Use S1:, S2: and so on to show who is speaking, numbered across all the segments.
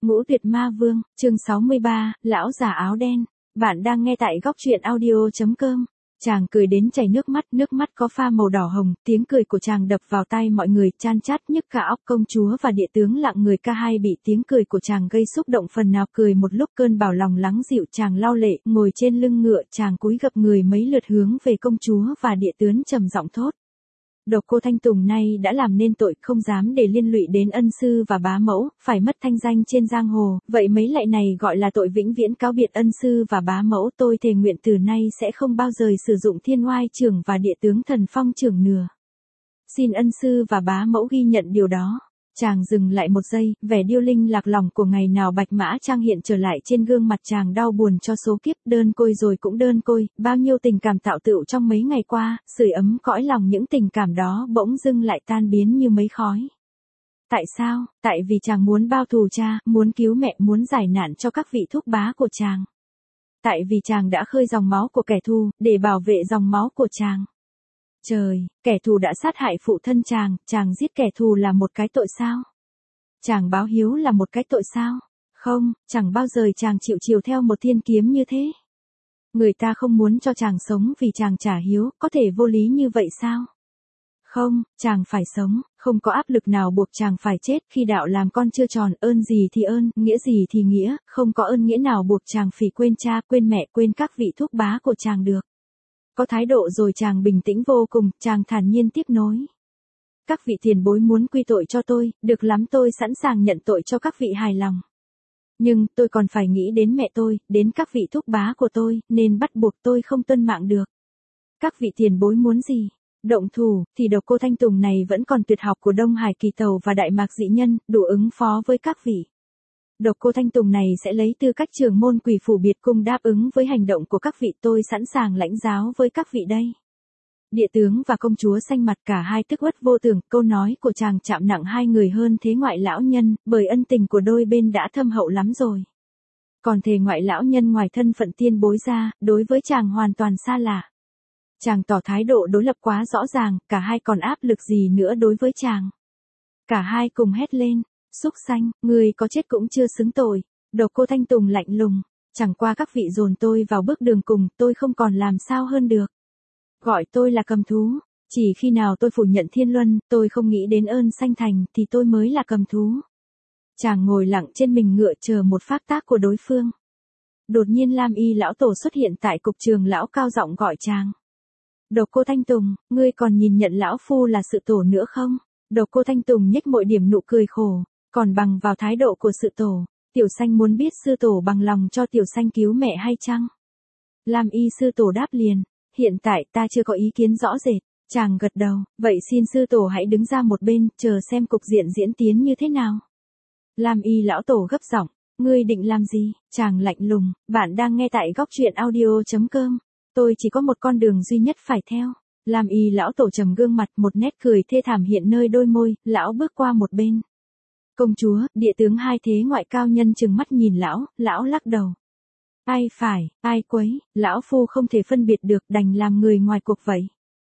S1: Ngũ Tuyệt Ma Vương, chương 63, lão già áo đen. Bạn đang nghe tại góc truyện audio.com. Chàng cười đến chảy nước mắt có pha màu đỏ hồng, tiếng cười của chàng đập vào tai mọi người, chan chát nhức cả óc. Công chúa và địa tướng lặng người ca hai bị tiếng cười của chàng gây xúc động, phần nào cười một lúc cơn bảo lòng lắng dịu. Chàng lau lệ, ngồi trên lưng ngựa, chàng cúi gập người mấy lượt hướng về công chúa và địa tướng trầm giọng thốt. Độc Cô Thanh Tùng nay đã làm nên tội, không dám để liên lụy đến ân sư và bá mẫu, phải mất thanh danh trên giang hồ, vậy mấy lạy này gọi là tội vĩnh viễn cáo biệt ân sư và bá mẫu. Tôi thề nguyện từ nay sẽ không bao giờ sử dụng Thiên Oai Trưởng và Địa tướng Thần Phong Trưởng nữa. Xin ân sư và bá mẫu ghi nhận điều đó. Chàng dừng lại một giây, vẻ điêu linh lạc lòng của ngày nào bạch mã trang hiện trở lại trên gương mặt chàng, đau buồn cho số kiếp, đơn côi rồi cũng đơn côi, bao nhiêu tình cảm tạo tựu trong mấy ngày qua, sưởi ấm cõi lòng, những tình cảm đó bỗng dưng lại tan biến như mấy khói. Tại sao? Tại vì chàng muốn bao thù cha, muốn cứu mẹ, muốn giải nạn cho các vị thúc bá của chàng. Tại vì chàng đã khơi dòng máu của kẻ thù, để bảo vệ dòng máu của chàng. Trời, kẻ thù đã sát hại phụ thân chàng giết kẻ thù là một cái tội sao? Chàng báo hiếu là một cái tội sao? Không, chẳng bao giờ chàng chịu chiều theo một thiên kiếm như thế. Người ta không muốn cho chàng sống vì chàng trả hiếu, có thể vô lý như vậy sao? Không, chàng phải sống, không có áp lực nào buộc chàng phải chết. Khi đạo làm con chưa tròn, ơn gì thì ơn, nghĩa gì thì nghĩa, không có ơn nghĩa nào buộc chàng phải quên cha, quên mẹ, quên các vị thúc bá của chàng được. Có thái độ rồi chàng bình tĩnh vô cùng, chàng thản nhiên tiếp nối. Các vị tiền bối muốn quy tội cho tôi, được lắm, tôi sẵn sàng nhận tội cho các vị hài lòng. Nhưng tôi còn phải nghĩ đến mẹ tôi, đến các vị thúc bá của tôi, nên bắt buộc tôi không tuân mạng được. Các vị tiền bối muốn gì? Động thủ, thì Độc Cô Thanh Tùng này vẫn còn tuyệt học của Đông Hải Kỳ Tàu và Đại Mạc Dị Nhân, đủ ứng phó với các vị. Độc Cô Thanh Tùng này sẽ lấy tư cách trưởng môn Quỷ Phủ Biệt Cung đáp ứng với hành động của các vị, tôi sẵn sàng lãnh giáo với các vị đây. Địa tướng và công chúa xanh mặt, cả hai tức uất vô tưởng, câu nói của chàng chạm nặng hai người hơn thế ngoại lão nhân, bởi ân tình của đôi bên đã thâm hậu lắm rồi. Còn thề ngoại lão nhân ngoài thân phận tiên bối ra, đối với chàng hoàn toàn xa lạ. Chàng tỏ thái độ đối lập quá rõ ràng, cả hai còn áp lực gì nữa đối với chàng. Cả hai cùng hét lên. Xúc xanh, người có chết cũng chưa xứng tội. Độc Cô Thanh Tùng lạnh lùng. Chẳng qua các vị dồn tôi vào bước đường cùng, tôi không còn làm sao hơn được. Gọi tôi là cầm thú. Chỉ khi nào tôi phủ nhận thiên luân, tôi không nghĩ đến ơn sanh thành, thì tôi mới là cầm thú. Chàng ngồi lặng trên mình ngựa chờ một phác tác của đối phương. Đột nhiên Lam Y lão tổ xuất hiện tại cục trường, lão cao giọng gọi chàng. Độc Cô Thanh Tùng, ngươi còn nhìn nhận lão phu là sự tổ nữa không? Độc Cô Thanh Tùng nhếch môi điểm nụ cười khổ. Còn bằng vào thái độ của sự tổ, tiểu xanh muốn biết sư tổ bằng lòng cho tiểu xanh cứu mẹ hay chăng? Lam Y sư tổ đáp liền, hiện tại ta chưa có ý kiến rõ rệt. Chàng gật đầu, vậy xin sư tổ hãy đứng ra một bên, chờ xem cục diện diễn tiến như thế nào. Lam Y lão tổ gấp giọng, ngươi định làm gì? Chàng lạnh lùng, bạn đang nghe tại góc truyện audio.com. Tôi chỉ có một con đường duy nhất phải theo. Lam Y lão tổ trầm gương mặt, một nét cười thê thảm hiện nơi đôi môi, lão bước qua một bên. Công chúa, địa tướng hai thế ngoại cao nhân trừng mắt nhìn lão lắc đầu. Ai phải, ai quấy, lão phu không thể phân biệt được, đành làm người ngoài cuộc vậy.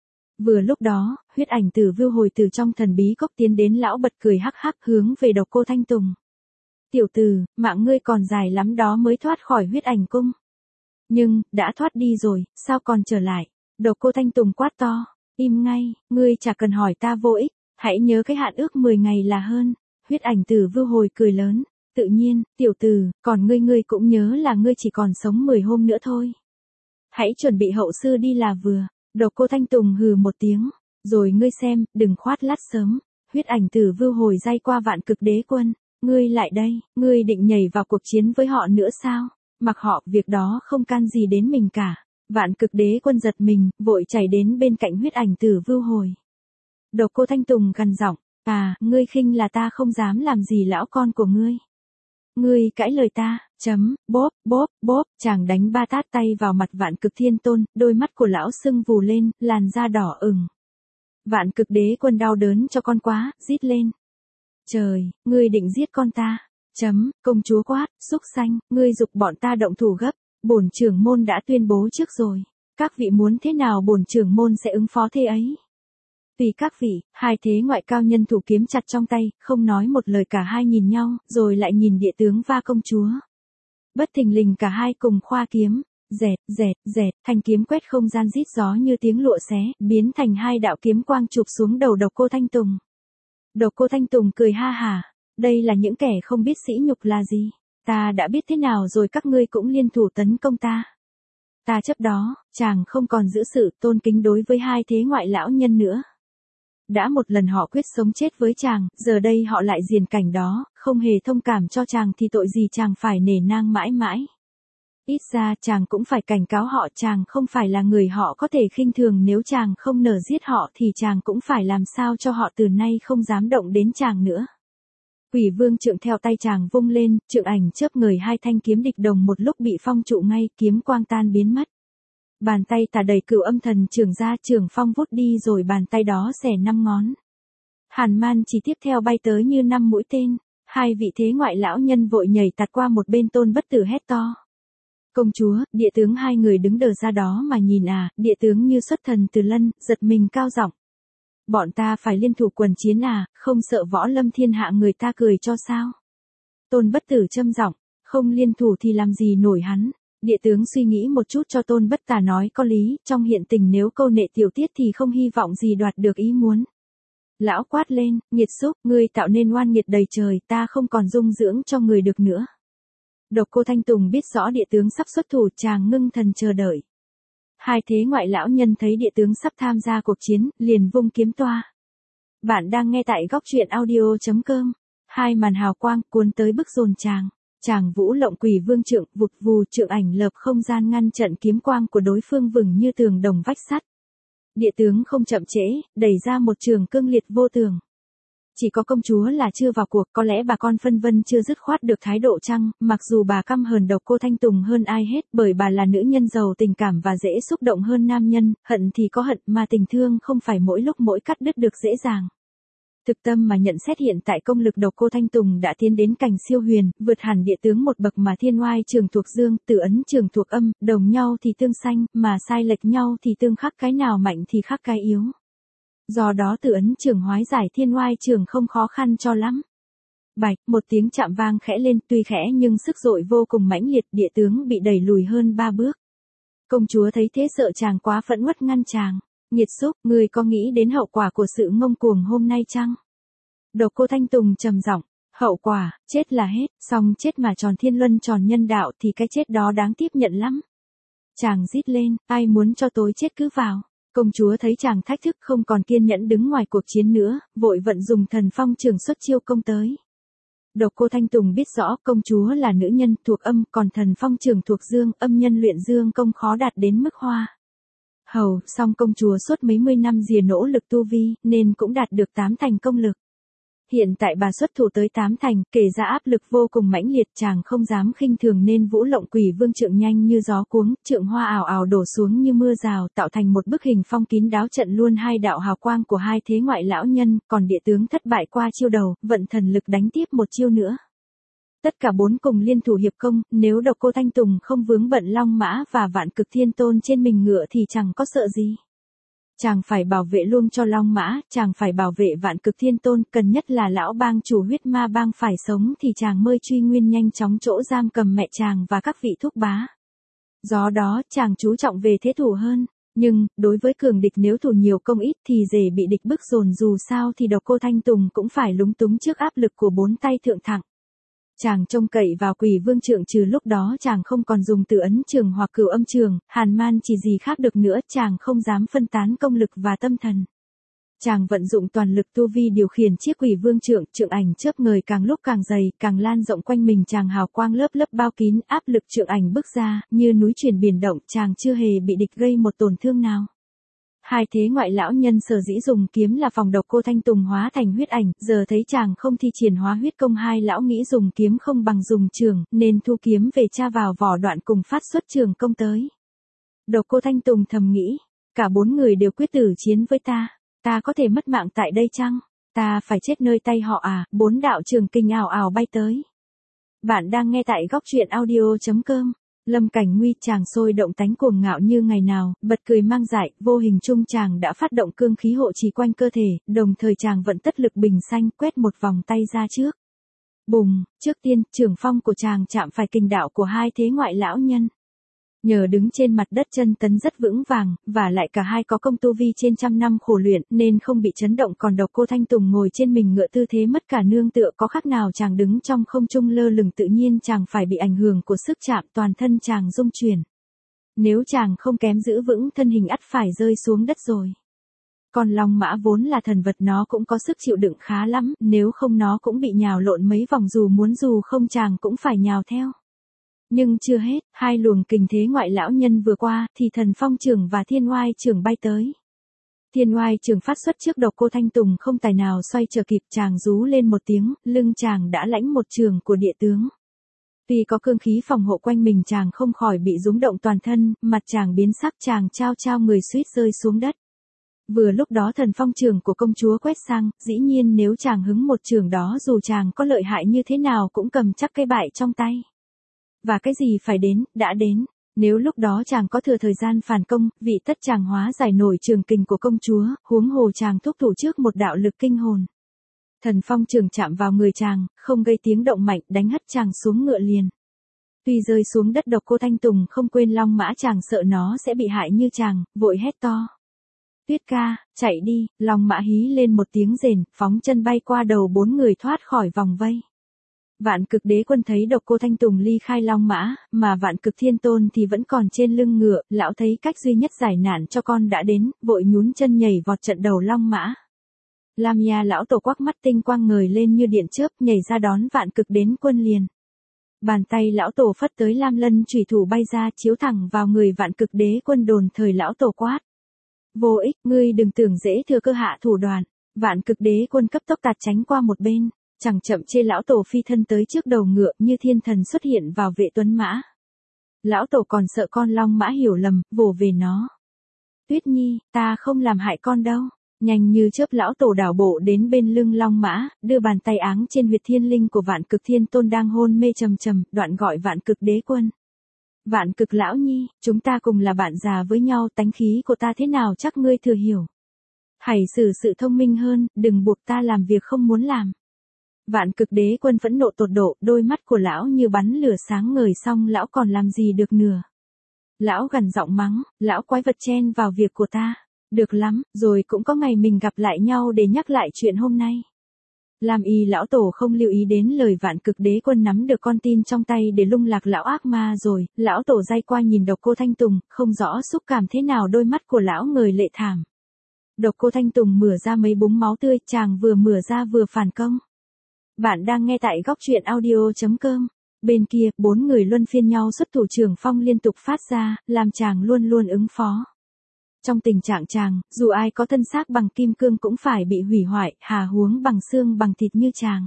S1: Vừa lúc đó, Huyết Ảnh Tử Vưu hồi từ trong thần bí cốc tiến đến, lão bật cười hắc hắc hướng về Độc Cô Thanh Tùng. Tiểu tử, mạng ngươi còn dài lắm đó mới thoát khỏi Huyết Ảnh cung. Nhưng, đã thoát đi rồi, sao còn trở lại? Độc Cô Thanh Tùng quát to, im ngay, ngươi chả cần hỏi ta vô ích, hãy nhớ cái hạn ước 10 ngày là hơn. Huyết Ảnh Tử Vưu hồi cười lớn, tự nhiên, tiểu tử, còn ngươi cũng nhớ là ngươi chỉ còn sống 10 hôm nữa thôi. Hãy chuẩn bị hậu sư đi là vừa. Độc Cô Thanh Tùng hừ một tiếng, rồi ngươi xem, đừng khoát lát sớm. Huyết Ảnh Tử Vưu hồi day qua Vạn Cực Đế Quân, ngươi lại đây, ngươi định nhảy vào cuộc chiến với họ nữa sao? Mặc họ, việc đó không can gì đến mình cả. Vạn Cực Đế Quân giật mình, vội chạy đến bên cạnh Huyết Ảnh Tử Vưu hồi. Độc Cô Thanh Tùng gằn giọng, ngươi khinh là ta không dám làm gì lão con của ngươi. Ngươi cãi lời ta, bóp, chàng đánh 3 tát tay vào mặt Vạn Cực Thiên Tôn, đôi mắt của lão sưng vù lên, làn da đỏ ửng. Vạn Cực Đế Quân đau đớn cho con quá, rít lên. Trời, ngươi định giết con ta. Công chúa quát, xúc xanh, ngươi giục bọn ta động thủ gấp, bổn trưởng môn đã tuyên bố trước rồi. Các vị muốn thế nào bổn trưởng môn sẽ ứng phó thế ấy. Vì các vị, hai thế ngoại cao nhân thủ kiếm chặt trong tay, không nói một lời cả hai nhìn nhau, rồi lại nhìn địa tướng và công chúa. Bất thình lình cả hai cùng khoa kiếm, dẹt, dẹt, dẹt, thanh kiếm quét không gian rít gió như tiếng lụa xé, biến thành hai đạo kiếm quang chụp xuống đầu Độc Cô Thanh Tùng. Độc Cô Thanh Tùng cười ha hả, đây là những kẻ không biết sỉ nhục là gì, ta đã biết thế nào rồi các ngươi cũng liên thủ tấn công ta. Ta chấp đó, chàng không còn giữ sự tôn kính đối với hai thế ngoại lão nhân nữa. Đã một lần họ quyết sống chết với chàng, giờ đây họ lại diền cảnh đó, không hề thông cảm cho chàng thì tội gì chàng phải nể nang mãi mãi. Ít ra chàng cũng phải cảnh cáo họ, chàng không phải là người họ có thể khinh thường, nếu chàng không nỡ giết họ thì chàng cũng phải làm sao cho họ từ nay không dám động đến chàng nữa. Quỷ Vương trượng theo tay chàng vung lên, trượng ảnh chớp người, hai thanh kiếm địch đồng một lúc bị phong trụ ngay, kiếm quang tan biến mất. Bàn tay tả đầy Cửu Âm Thần Trường ra, trường phong vút đi rồi bàn tay đó xẻ 5 ngón. Hàn Man chỉ tiếp theo bay tới như 5 mũi tên, hai vị thế ngoại lão nhân vội nhảy tạt qua một bên, Tôn Bất Tử hét to. Công chúa, địa tướng, hai người đứng đờ ra đó mà nhìn à, địa tướng như xuất thần từ lân, giật mình cao giọng. Bọn ta phải liên thủ quần chiến à, không sợ võ lâm thiên hạ người ta cười cho sao? Tôn Bất Tử châm giọng, không liên thủ thì làm gì nổi hắn. Địa tướng suy nghĩ một chút cho Tôn Bất Tà nói có lý, trong hiện tình nếu câu nệ tiểu tiết thì không hy vọng gì đoạt được ý muốn. Lão quát lên, nghiệt xúc, ngươi tạo nên oan nghiệt đầy trời, ta không còn dung dưỡng cho người được nữa. Độc Cô Thanh Tùng biết rõ địa tướng sắp xuất thủ, chàng ngưng thần chờ đợi. Hai thế ngoại lão nhân thấy địa tướng sắp tham gia cuộc chiến, liền vung kiếm toa. Bạn đang nghe tại góc truyện audio.com. Hai màn hào quang cuốn tới bức dồn chàng. Chàng vũ lộng Quỷ Vương trượng, vụt vù, trượng ảnh lợp không gian ngăn trận kiếm quang của đối phương vừng như tường đồng vách sắt. Địa tướng không chậm trễ, đẩy ra một trường cương liệt vô tường. Chỉ có công chúa là chưa vào cuộc, có lẽ bà con phân vân chưa dứt khoát được thái độ chăng, mặc dù bà căm hờn Độc Cô Thanh Tùng hơn ai hết, bởi bà là nữ nhân giàu tình cảm và dễ xúc động hơn nam nhân, hận thì có hận mà tình thương không phải mỗi lúc mỗi cắt đứt được dễ dàng. Thực tâm mà nhận xét hiện tại công lực Độc Cô Thanh Tùng đã tiến đến cảnh siêu huyền, vượt hẳn địa tướng một bậc, mà thiên oai trường thuộc dương, tử ấn trường thuộc âm, đồng nhau thì tương xanh, mà sai lệch nhau thì tương khắc, cái nào mạnh thì khắc cái yếu. Do đó tử ấn trường hóa giải thiên oai trường không khó khăn cho lắm. Bạch, một tiếng chạm vang khẽ lên, tuy khẽ nhưng sức dội vô cùng mãnh liệt, địa tướng bị đẩy lùi hơn 3 bước. Công chúa thấy thế sợ chàng quá phẫn uất ngăn chàng. Nghiệt xúc, người có nghĩ đến hậu quả của sự ngông cuồng hôm nay chăng? Độc Cô Thanh Tùng trầm giọng, hậu quả, chết là hết, song chết mà tròn thiên luân tròn nhân đạo thì cái chết đó đáng tiếp nhận lắm. Chàng rít lên, ai muốn cho tối chết cứ vào. Công chúa thấy chàng thách thức không còn kiên nhẫn đứng ngoài cuộc chiến nữa, vội vận dùng thần phong trường xuất chiêu công tới. Độc Cô Thanh Tùng biết rõ công chúa là nữ nhân thuộc âm, còn thần phong trường thuộc dương, âm nhân luyện dương công khó đạt đến mức hoa. Hầu, song công chúa suốt mấy mươi năm rìa nỗ lực tu vi, nên cũng đạt được 8 thành công lực. Hiện tại bà xuất thủ tới 8 thành, kể ra áp lực vô cùng mãnh liệt, chàng không dám khinh thường nên vũ lộng Quỷ Vương trượng nhanh như gió cuống, trượng hoa ảo ảo đổ xuống như mưa rào, tạo thành một bức hình phong kín đáo trận luôn hai đạo hào quang của hai thế ngoại lão nhân, còn địa tướng thất bại qua chiêu đầu, vận thần lực đánh tiếp một chiêu nữa. Tất cả bốn cùng liên thủ hiệp công, nếu Độc Cô Thanh Tùng không vướng bận Long Mã và Vạn Cực Thiên Tôn trên mình ngựa thì chẳng có sợ gì. Chàng phải bảo vệ luôn cho Long Mã, chàng phải bảo vệ Vạn Cực Thiên Tôn, cần nhất là lão bang chủ Huyết Ma bang phải sống thì chàng mới truy nguyên nhanh chóng chỗ giam cầm mẹ chàng và các vị thúc bá. Do đó, chàng chú trọng về thế thủ hơn, nhưng, đối với cường địch nếu thủ nhiều công ít thì dễ bị địch bức dồn, dù sao thì Độc Cô Thanh Tùng cũng phải lúng túng trước áp lực của bốn tay thượng thặng. Chàng trông cậy vào Quỷ Vương trượng, trừ lúc đó chàng không còn dùng tử ấn trường hoặc Cửu Âm trường, Hàn Man chỉ gì khác được nữa, chàng không dám phân tán công lực và tâm thần. Chàng vận dụng toàn lực tu vi điều khiển chiếc Quỷ Vương trượng, trượng ảnh chớp người càng lúc càng dày, càng lan rộng quanh mình chàng, hào quang lớp lớp bao kín, áp lực trượng ảnh bức ra, như núi chuyển biển động, chàng chưa hề bị địch gây một tổn thương nào. Hai thế ngoại lão nhân sở dĩ dùng kiếm là phòng Độc Cô Thanh Tùng hóa thành huyết ảnh, giờ thấy chàng không thi triển hóa huyết công, hai lão nghĩ dùng kiếm không bằng dùng trường, nên thu kiếm về tra vào vỏ đoạn cùng phát xuất trường công tới. Độc Cô Thanh Tùng thầm nghĩ, cả bốn người đều quyết tử chiến với ta có thể mất mạng tại đây chăng? Ta phải chết nơi tay họ à? Bốn đạo trường kinh ảo ảo bay tới. Bạn đang nghe tại góc truyện audio.com. Lâm Cảnh Nguy chàng sôi động tánh cuồng ngạo như ngày nào, bật cười mang dại, vô hình chung chàng đã phát động cương khí hộ trì quanh cơ thể, đồng thời chàng vận tất lực bình xanh quét một vòng tay ra trước. Bùng, trước tiên, trường phong của chàng chạm phải kình đạo của hai thế ngoại lão nhân. Nhờ đứng trên mặt đất chân tấn rất vững vàng, và lại cả hai có công tu vi trên trăm năm khổ luyện nên không bị chấn động, còn Độc Cô Thanh Tùng ngồi trên mình ngựa tư thế mất cả nương tựa, có khác nào chàng đứng trong không trung lơ lửng, tự nhiên chàng phải bị ảnh hưởng của sức chạm, toàn thân chàng rung chuyển. Nếu chàng không kém giữ vững thân hình ắt phải rơi xuống đất rồi. Còn long mã vốn là thần vật, nó cũng có sức chịu đựng khá lắm, nếu không nó cũng bị nhào lộn mấy vòng, dù không chàng cũng phải nhào theo. Nhưng chưa hết, hai luồng kình thế ngoại lão nhân vừa qua, thì Thần Phong Trưởng và Thiên Oai Trưởng bay tới. Thiên Oai Trưởng phát xuất trước Độc Cô Thanh Tùng không tài nào xoay trở kịp, chàng rú lên một tiếng, lưng chàng đã lãnh một trường của địa tướng. Tuy có cương khí phòng hộ quanh mình, chàng không khỏi bị rúng động toàn thân, mặt chàng biến sắc, chàng trao người suýt rơi xuống đất. Vừa lúc đó Thần Phong Trường của công chúa quét sang, dĩ nhiên nếu chàng hứng một trường đó, dù chàng có lợi hại như thế nào cũng cầm chắc cái bại trong tay. Và cái gì phải đến, đã đến. Nếu lúc đó chàng có thừa thời gian phản công, vị tất chàng hóa giải nổi trường kình của công chúa, huống hồ chàng thúc thủ trước một đạo lực kinh hồn. Thần Phong Trường chạm vào người chàng, không gây tiếng động mạnh, đánh hất chàng xuống ngựa liền. Tuy rơi xuống đất, Độc Cô Thanh Tùng không quên long mã, chàng sợ nó sẽ bị hại như chàng, vội hét to. Tuyết ca, chạy đi, long mã hí lên một tiếng rền, phóng chân bay qua đầu bốn người thoát khỏi vòng vây. Vạn Cực Đế Quân thấy Độc Cô Thanh Tùng ly khai long mã, mà Vạn Cực Thiên Tôn thì vẫn còn trên lưng ngựa, lão thấy cách duy nhất giải nạn cho con đã đến, vội nhún chân nhảy vọt trận đầu long mã. Lam Nha lão tổ quắc mắt tinh quang ngời lên như điện chớp, nhảy ra đón Vạn Cực Đế Quân liền. Bàn tay lão tổ phất tới, lam lân chủy thủ bay ra chiếu thẳng vào người Vạn Cực Đế Quân, đồn thời lão tổ quát. Vô ích, ngươi đừng tưởng dễ thừa cơ hạ thủ đoạn. Vạn Cực Đế Quân cấp tốc tạt tránh qua một bên. Chẳng chậm chê lão tổ phi thân tới trước đầu ngựa, như thiên thần xuất hiện vào vệ tuấn mã. Lão tổ còn sợ con long mã hiểu lầm, vồ về nó. Tuyết Nhi, ta không làm hại con đâu. Nhanh như chớp lão tổ đảo bộ đến bên lưng long mã, đưa bàn tay áng trên huyệt thiên linh của Vạn Cực Thiên Tôn đang hôn mê trầm trầm, đoạn gọi Vạn Cực Đế Quân. Vạn Cực lão nhi, chúng ta cùng là bạn già với nhau, tánh khí của ta thế nào chắc ngươi thừa hiểu. Hãy xử sự thông minh hơn, đừng buộc ta làm việc không muốn làm. Vạn Cực Đế Quân phẫn nộ tột độ, đôi mắt của lão như bắn lửa sáng ngời, xong lão còn làm gì được nữa. Lão gằn giọng mắng, lão quái vật chen vào việc của ta. Được lắm, rồi cũng có ngày mình gặp lại nhau để nhắc lại chuyện hôm nay. Lam Y lão tổ không lưu ý đến lời Vạn Cực Đế Quân nắm được con tin trong tay để lung lạc lão ác ma rồi, lão tổ day qua nhìn Độc Cô Thanh Tùng, không rõ xúc cảm thế nào, đôi mắt của lão ngời lệ thảm. Độc Cô Thanh Tùng mửa ra mấy búng máu tươi, chàng vừa mửa ra vừa phản công. Bạn đang nghe tại góc truyện audio.com. Bên kia, bốn người luân phiên nhau xuất thủ, trường phong liên tục phát ra, làm chàng luôn luôn ứng phó. Trong tình trạng chàng, dù ai có thân xác bằng kim cương cũng phải bị hủy hoại, hà huống bằng xương bằng thịt như chàng.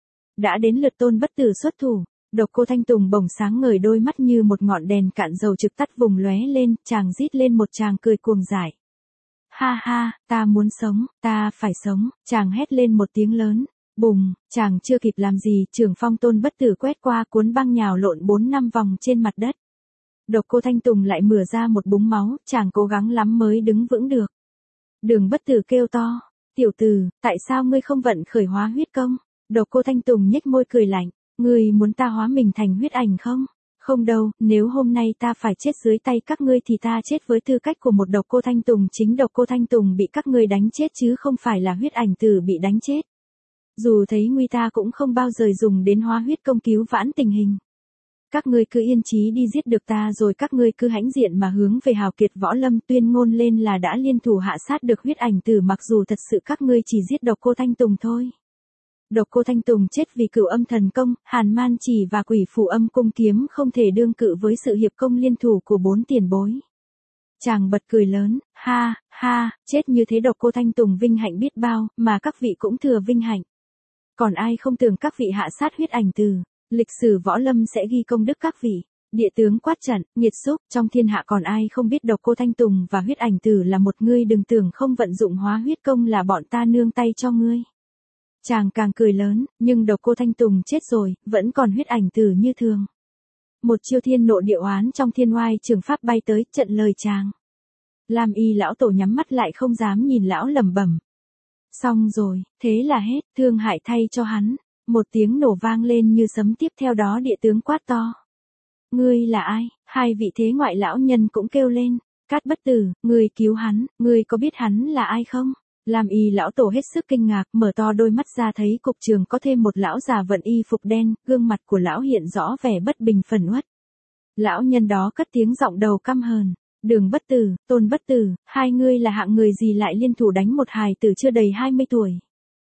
S1: Đã đến lượt Tôn Bất Tử xuất thủ, Độc Cô Thanh Tùng bỗng sáng ngời, đôi mắt như một ngọn đèn cạn dầu trực tắt vùng lóe lên, chàng rít lên một tràng cười cuồng dại. Ha ha, ta muốn sống, ta phải sống, chàng hét lên một tiếng lớn. Bùng, chàng chưa kịp làm gì, trường phong Tôn Bất Tử quét qua, cuốn băng nhào lộn 4-5 vòng trên mặt đất. Độc Cô Thanh Tùng lại mửa ra một búng máu, chàng cố gắng lắm mới đứng vững được. Đường Bất Tử kêu to, tiểu tử, tại sao ngươi không vận khởi hóa huyết công? Độc Cô Thanh Tùng nhếch môi cười lạnh, ngươi muốn ta hóa mình thành huyết ảnh không? Không đâu, nếu hôm nay ta phải chết dưới tay các ngươi thì ta chết với tư cách của một Độc Cô Thanh Tùng, chính Độc Cô Thanh Tùng bị các ngươi đánh chết chứ không phải là huyết ảnh tử bị đánh chết. Dù thấy nguy ta cũng không bao giờ dùng đến hóa huyết công cứu vãn tình hình. Các ngươi cứ yên chí đi giết được ta rồi các ngươi cứ hãnh diện mà hướng về hào kiệt võ lâm tuyên ngôn lên là đã liên thủ hạ sát được huyết ảnh tử, mặc dù thật sự các ngươi chỉ giết Độc Cô Thanh Tùng thôi. Độc Cô Thanh Tùng chết vì Cửu Âm Thần Công, Hàn Man Chỉ và Quỷ Phù Âm Cung Kiếm không thể đương cự với sự hiệp công liên thủ của bốn tiền bối. Chàng bật cười lớn, ha, ha, chết như thế Độc Cô Thanh Tùng vinh hạnh biết bao, mà các vị cũng thừa vinh hạnh. Còn ai không tưởng các vị hạ sát huyết ảnh tử, lịch sử võ lâm sẽ ghi công đức các vị. Địa tướng quát trận, nghiệt xúc, trong thiên hạ còn ai không biết Độc Cô Thanh Tùng và huyết ảnh tử là một, ngươi đừng tưởng không vận dụng hóa huyết công là bọn ta nương tay cho ngươi. Chàng càng cười lớn, nhưng Độc Cô Thanh Tùng chết rồi, vẫn còn huyết ảnh tử như thường. Một chiêu thiên nộ địa oán trong thiên oai trường pháp bay tới, trận lời chàng. Lam Y lão tổ nhắm mắt lại không dám nhìn lão lẩm bẩm. Xong rồi, thế là hết, thương hại thay cho hắn. Một tiếng nổ vang lên như sấm, tiếp theo đó địa tướng quát to. Ngươi là ai? Hai vị thế ngoại lão nhân cũng kêu lên. Cát Bất Tử, ngươi cứu hắn, ngươi có biết hắn là ai không? Lam Y lão tổ hết sức kinh ngạc, mở to đôi mắt ra thấy cục trường có thêm một lão già vận y phục đen, gương mặt của lão hiện rõ vẻ bất bình phẫn uất. Lão nhân đó cất tiếng giọng đầu căm hờn. Đường Bất Tử, Tôn Bất Tử, hai ngươi là hạng người gì lại liên thủ đánh một hài tử chưa đầy 20 tuổi?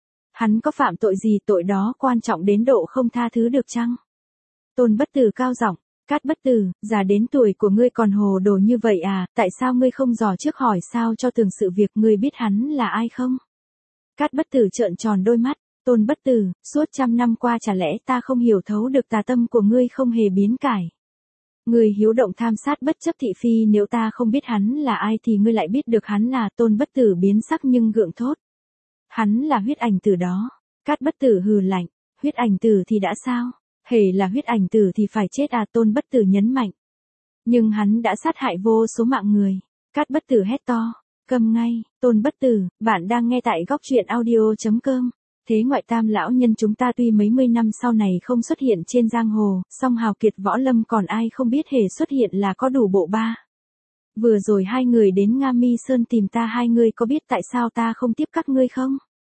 S1: Hắn có phạm tội gì, tội đó quan trọng đến độ không tha thứ được chăng? Tôn Bất Tử cao giọng. Cát Bất Tử, già đến tuổi của ngươi còn hồ đồ như vậy à, tại sao ngươi không dò trước hỏi sao cho tường sự việc, ngươi biết hắn là ai không? Cát Bất Tử trợn tròn đôi mắt. Tôn Bất Tử, suốt 100 năm qua chả lẽ ta không hiểu thấu được tà tâm của ngươi không hề biến cải? Ngươi hiếu động tham sát bất chấp thị phi, nếu ta không biết hắn là ai thì ngươi lại biết được hắn là. Tôn Bất Tử biến sắc nhưng gượng thốt. Hắn là huyết ảnh tử đó. Cát Bất Tử hừ lạnh. Huyết ảnh tử thì đã sao? Hề là huyết ảnh tử thì phải chết à, Tôn Bất Tử nhấn mạnh. Nhưng hắn đã sát hại vô số mạng người. Cát Bất Tử hét to. Câm ngay, Tôn Bất Tử, bạn đang nghe tại góc truyện audio.com. Thế ngoại tam lão nhân chúng ta tuy mấy mươi năm sau này không xuất hiện trên giang hồ, song hào kiệt võ lâm còn ai không biết hề xuất hiện là có đủ bộ ba. Vừa rồi hai người đến Nga Mi Sơn tìm ta, hai người có biết tại sao ta không tiếp các ngươi không?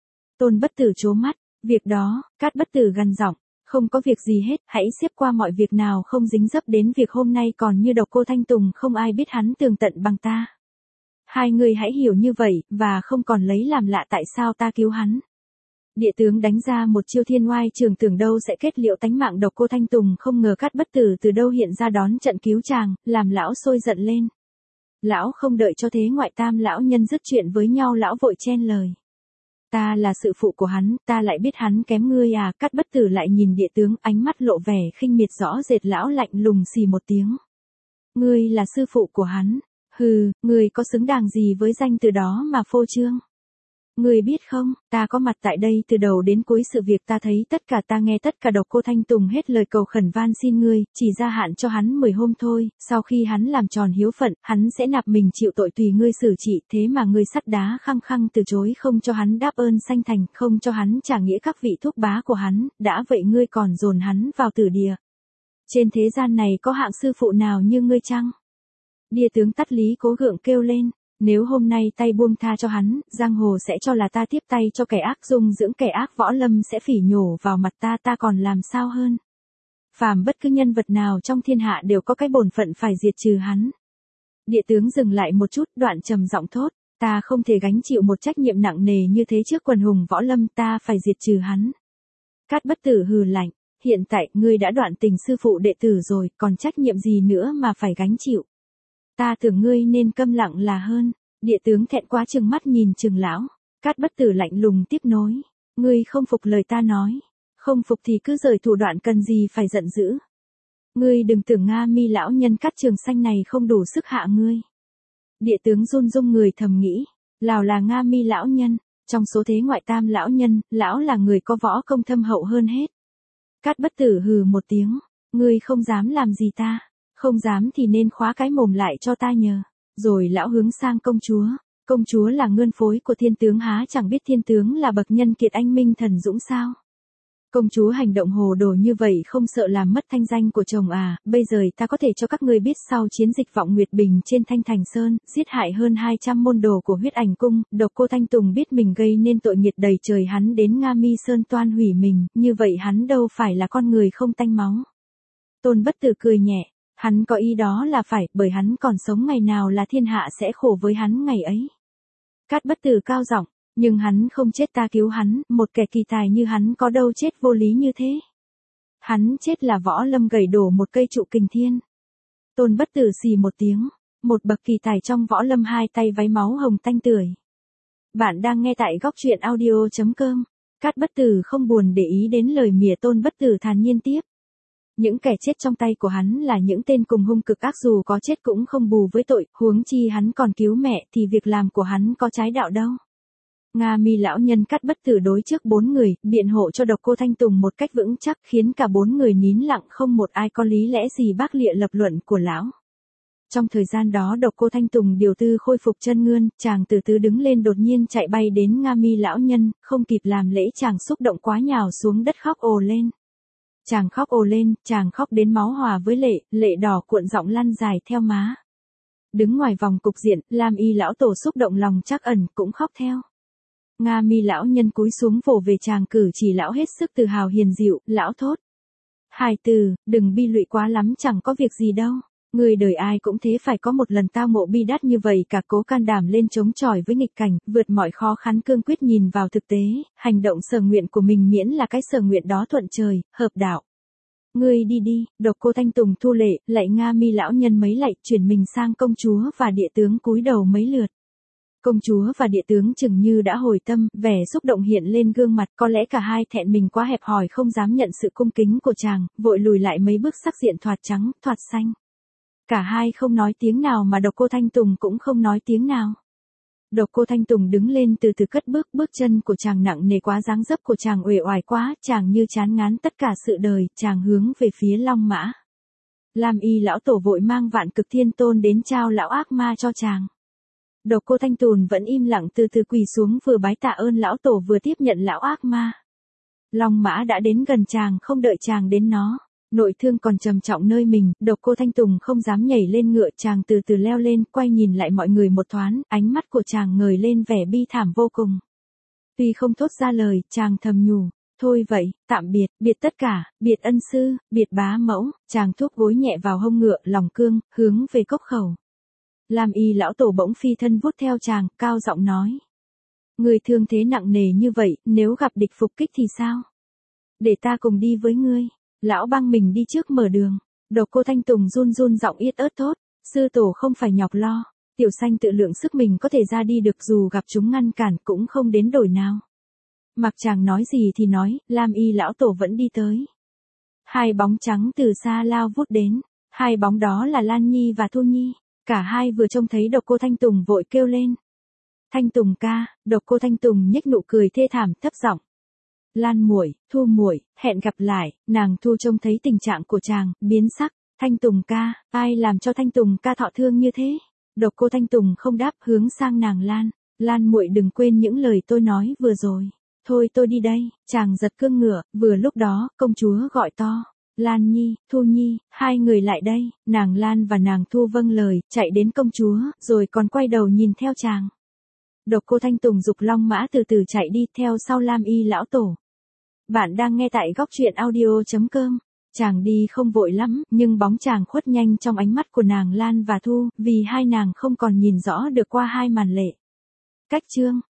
S1: Tôn Bất Tử trố mắt. Việc đó, Cát Bất Tử gằn giọng. Không có việc gì hết, hãy xếp qua mọi việc nào không dính dấp đến việc hôm nay, còn như Độc Cô Thanh Tùng không ai biết hắn tường tận bằng ta. Hai người hãy hiểu như vậy, và không còn lấy làm lạ tại sao ta cứu hắn. Địa tướng đánh ra một chiêu thiên oai trường, tưởng đâu sẽ kết liễu tánh mạng Độc Cô Thanh Tùng, không ngờ Cát Bất Tử từ đâu hiện ra đón trận cứu chàng, làm lão sôi giận lên. Lão không đợi cho thế ngoại tam lão nhân dứt chuyện với nhau, lão vội chen lời. Ta là sự phụ của hắn, ta lại biết hắn kém ngươi à? Cát Bất Tử lại nhìn địa tướng, ánh mắt lộ vẻ khinh miệt rõ rệt, lão lạnh lùng xì một tiếng. Ngươi là sư phụ của hắn? Hừ, ngươi có xứng đáng gì với danh từ đó mà phô trương? Ngươi biết không, ta có mặt tại đây từ đầu đến cuối sự việc, ta thấy tất cả, ta nghe tất cả. Độc Cô Thanh Tùng hết lời cầu khẩn van xin ngươi, chỉ gia hạn cho hắn 10 hôm thôi, sau khi hắn làm tròn hiếu phận, hắn sẽ nạp mình chịu tội tùy ngươi xử trị, thế mà ngươi sắt đá khăng khăng từ chối, không cho hắn đáp ơn sanh thành, không cho hắn trả nghĩa các vị thúc bá của hắn, đã vậy ngươi còn dồn hắn vào tử địa. Trên thế gian này có hạng sư phụ nào như ngươi chăng? Địa tướng Tắt Lý cố gượng kêu lên. Nếu hôm nay tay buông tha cho hắn, giang hồ sẽ cho là ta tiếp tay cho kẻ ác, dung dưỡng kẻ ác, võ lâm sẽ phỉ nhổ vào mặt ta, ta còn làm sao hơn. Phàm bất cứ nhân vật nào trong thiên hạ đều có cái bổn phận phải diệt trừ hắn. Địa tướng dừng lại một chút, đoạn trầm giọng thốt, ta không thể gánh chịu một trách nhiệm nặng nề như thế trước quần hùng võ lâm, ta phải diệt trừ hắn. Cát Bất Tử hừ lạnh, hiện tại ngươi đã đoạn tình sư phụ đệ tử rồi, còn trách nhiệm gì nữa mà phải gánh chịu. Ta tưởng ngươi nên câm lặng là hơn. Địa tướng thẹn quá trừng mắt nhìn Trừng lão. Cát Bất Tử lạnh lùng tiếp nối. Ngươi không phục lời ta nói. Không phục thì cứ rời thủ đoạn, cần gì phải giận dữ. Ngươi đừng tưởng Nga Mi lão nhân Cát Trường Xanh này không đủ sức hạ ngươi. Địa tướng run run người thầm nghĩ. Lào là Nga Mi lão nhân. Trong số thế ngoại tam lão nhân, lão là người có võ công thâm hậu hơn hết. Cát Bất Tử hừ một tiếng. Ngươi không dám làm gì ta. Không dám thì nên khóa cái mồm lại cho ta nhờ. Rồi lão hướng sang công chúa. Công chúa là ngươn phối của thiên tướng, há chẳng biết thiên tướng là bậc nhân kiệt anh minh thần dũng sao? Công chúa hành động hồ đồ như vậy không sợ làm mất thanh danh của chồng à? Bây giờ ta có thể cho các ngươi biết, sau chiến dịch Vọng Nguyệt Bình trên Thanh Thành Sơn, giết hại hơn 200 môn đồ của Huyết Ảnh Cung, Độc Cô Thanh Tùng biết mình gây nên tội nghiệt đầy trời, hắn đến Nga Mi Sơn toan hủy mình, như vậy hắn đâu phải là con người không tanh máu. Tôn Bất Tử cười nhẹ. Hắn có ý đó là phải, bởi hắn còn sống ngày nào là thiên hạ sẽ khổ với hắn ngày ấy. Cát Bất Tử cao giọng, nhưng hắn không chết, ta cứu hắn, một kẻ kỳ tài như hắn có đâu chết vô lý như thế. Hắn chết là võ lâm gầy đổ một cây trụ kình thiên. Tôn Bất Tử xì một tiếng, một bậc kỳ tài trong võ lâm, hai tay váy máu hồng tanh tưởi. Bạn đang nghe tại góc truyện audio.com. Cát Bất Tử không buồn để ý đến lời mỉa Tôn Bất Tử, thản nhiên tiếp. Những kẻ chết trong tay của hắn là những tên cùng hung cực ác, dù có chết cũng không bù với tội, huống chi hắn còn cứu mẹ thì việc làm của hắn có trái đạo đâu. Nga Mi lão nhân cắt bất tử đối trước 4 người, biện hộ cho Độc Cô Thanh Tùng một cách vững chắc, khiến cả 4 người nín lặng không một ai có lý lẽ gì bác lịa lập luận của lão. Trong thời gian đó Độc Cô Thanh Tùng điều tư khôi phục chân ngươn, chàng từ từ đứng lên đột nhiên chạy bay đến Nga Mi lão nhân, không kịp làm lễ chàng xúc động quá nhào xuống đất khóc ồ lên. Chàng khóc ồ lên, chàng khóc đến máu hòa với lệ, lệ đỏ cuộn giọng lăn dài theo má. Đứng ngoài vòng cục diện, Lam Y lão tổ xúc động lòng trắc ẩn cũng khóc theo. Nga Mi lão nhân cúi xuống vỗ về chàng cử chỉ lão hết sức tự hào hiền dịu, lão thốt. Hài từ, đừng bi lụy quá lắm chẳng có việc gì đâu. Người đời ai cũng thế phải có một lần tao ngộ bi đát như vậy cả cố can đảm lên chống chọi với nghịch cảnh, vượt mọi khó khăn cương quyết nhìn vào thực tế, hành động sở nguyện của mình miễn là cái sở nguyện đó thuận trời, hợp đạo. Ngươi đi đi, Độc Cô Thanh Tùng thu lệ, lạy Nga Mi lão nhân mấy lạy, chuyển mình sang công chúa và địa tướng cúi đầu mấy lượt. Công chúa và địa tướng chừng như đã hồi tâm, vẻ xúc động hiện lên gương mặt, có lẽ cả hai thẹn mình quá hẹp hòi không dám nhận sự cung kính của chàng, vội lùi lại mấy bước sắc diện thoạt trắng, thoạt xanh. Cả hai không nói tiếng nào mà Độc Cô Thanh Tùng cũng không nói tiếng nào. Độc Cô Thanh Tùng đứng lên từ từ cất bước, bước chân của chàng nặng nề quá, dáng dấp của chàng uể oải quá, chàng như chán ngán tất cả sự đời, chàng hướng về phía Long Mã. Lam Y lão tổ vội mang Vạn Cực Thiên Tôn đến trao lão ác ma cho chàng. Độc Cô Thanh Tùng vẫn im lặng từ từ quỳ xuống vừa bái tạ ơn lão tổ vừa tiếp nhận lão ác ma. Long Mã đã đến gần chàng không đợi chàng đến nó. Nội thương còn trầm trọng nơi mình, Độc Cô Thanh Tùng không dám nhảy lên ngựa, chàng từ từ leo lên, quay nhìn lại mọi người một thoáng, ánh mắt của chàng ngời lên vẻ bi thảm vô cùng. Tuy không thốt ra lời, chàng thầm nhủ, thôi vậy, tạm biệt, biệt tất cả, biệt ân sư, biệt bá mẫu, chàng thuốc gối nhẹ vào hông ngựa, lòng cương, hướng về cốc khẩu. Lam Y lão tổ bỗng phi thân vút theo chàng, cao giọng nói. Người thương thế nặng nề như vậy, nếu gặp địch phục kích thì sao? Để ta cùng đi với ngươi. Lão băng mình đi trước mở đường. Độc Cô Thanh Tùng run run giọng yết ớt thốt. Sư tổ không phải nhọc lo. Tiểu Xanh tự lượng sức mình có thể ra đi được, dù gặp chúng ngăn cản cũng không đến đổi nào. Mặc chàng nói gì thì nói, Lam Y lão tổ vẫn đi tới. Hai bóng trắng từ xa lao vút đến. Hai bóng đó là Lan Nhi và Thu Nhi. Cả hai vừa trông thấy Độc Cô Thanh Tùng vội kêu lên. Thanh Tùng ca. Độc Cô Thanh Tùng nhếch nụ cười thê thảm thấp giọng. Lan muội, Thu muội, hẹn gặp lại. Nàng Thu trông thấy tình trạng của chàng, biến sắc. Thanh Tùng ca, ai làm cho Thanh Tùng ca thọ thương như thế? Độc Cô Thanh Tùng không đáp, hướng sang nàng Lan. Lan muội đừng quên những lời tôi nói vừa rồi. Thôi tôi đi đây. Chàng giật cương ngựa, vừa lúc đó, công chúa gọi to. Lan Nhi, Thu Nhi, hai người lại đây. Nàng Lan và nàng Thu vâng lời, chạy đến công chúa, rồi còn quay đầu nhìn theo chàng. Độc Cô Thanh Tùng dục long mã từ từ chạy đi theo sau Lam Y lão tổ. Bạn đang nghe tại góc truyện audio.com. Chàng đi không vội lắm, nhưng bóng chàng khuất nhanh trong ánh mắt của nàng Lan và Thu, vì hai nàng không còn nhìn rõ được qua hai màn lệ. Cách chương